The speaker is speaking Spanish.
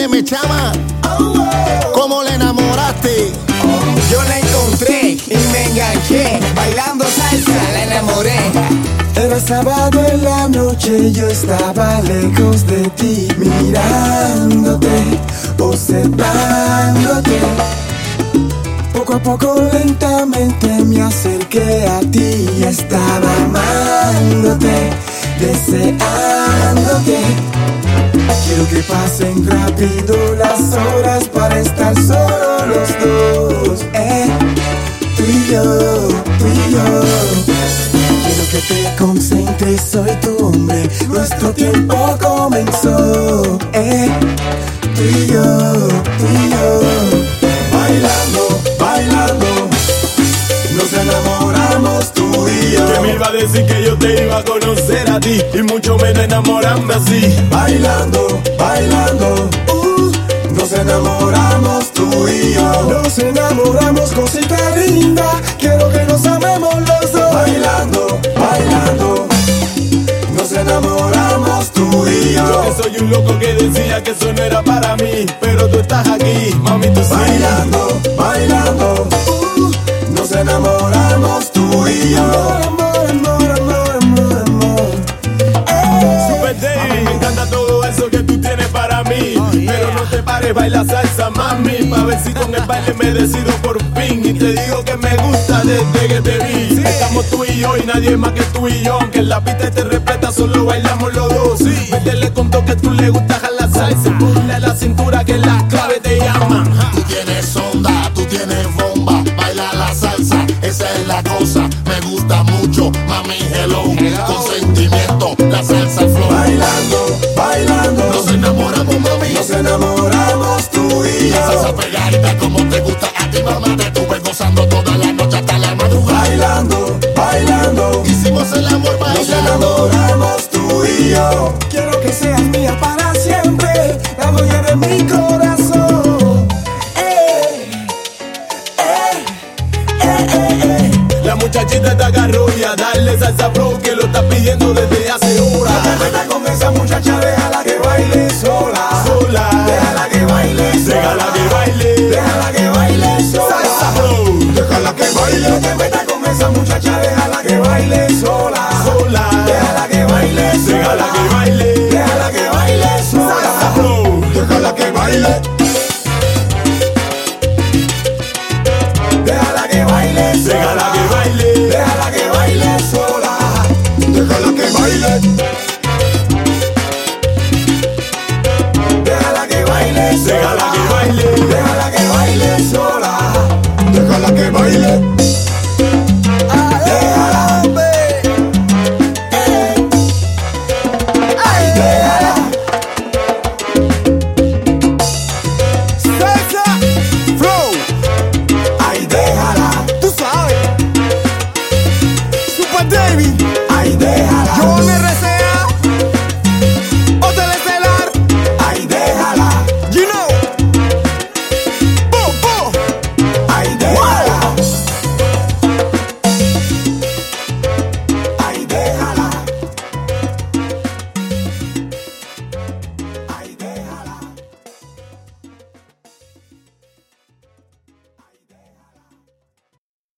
Óyeme, chama, ¿cómo la enamoraste? Yo la encontré y me enganché, bailando salsa la enamoré. Era sábado en la noche, yo estaba lejos de ti, mirándote, observándote. Poco a poco lentamente me acerqué a ti y estaba amándote, deseándote. Quiero que pasen rápido las horas para estar solo los dos, tú y yo, tú y yo. Quiero que te concentres, soy tu hombre, nuestro tiempo comenzó, tú y yo, tú y yo. Bailando, bailando, nos enamoramos tú y yo. Que me iba a decir que yo te iba a conocer a ti y mucho menos enamorarme así. Bailando, bailando, nos enamoramos tú y yo. Nos enamoramos, cosita linda, quiero que nos amemos los dos. Bailando, bailando, nos enamoramos tú y yo. Yo que soy un loco que decía que eso no era para mí, pero tú estás aquí, mami, tú sí. Bailando, bailando, nos enamoramos tú y yo. Amor, amor, amor, amor, amor. Super Day, a mí me encanta todo eso que tú tienes para mí, pero no te pares, baila salsa, mami, pa' ver si con el baile me decido por fin. Y te digo que me gusta desde que te vi. Estamos tú y yo y nadie más que tú y yo, aunque en la pista te respeta, solo bailamos los dos. Métele con todo que tú le gusta la salsa, ponle a la cintura que las claves te llaman. Tú tienes onda, tú tienes bomba, baila la salsa, esa es la cosa. Me gusta mucho, mami, hello, con sentimiento, la salsa flow. Bailando, bailando, Nos enamoramos, mami, nos enamoramos tú y la salsa yo. pegadita como te gusta a ti, mamá. Te estuve gozando toda la noche hasta la madrugada. Bailando, bailando, Hicimos el amor nos bailando. enamoramos tú y yo. Quiero que seas mía para siempre, la dueña de mi corazón. La muchachita te agarró y a darle salsa flow que lo está pidiendo desde hace horas. Vete con esa muchacha, déjala que baile sola. Sola, Déjala que baile sola. déjala que baile. Déjala que baile Salsa sola. flow, Déjala que baile. No te metas con esa muchacha, déjala que baile sola. sola, Déjala que baile sola. déjala que baile. Déjala que baile Salsa sola. flow, Déjala que baile. Déjala que baile sola. déjala que baile. Déjala que baile sola. Déjala que baile. Déjala que baile sola. Déjala que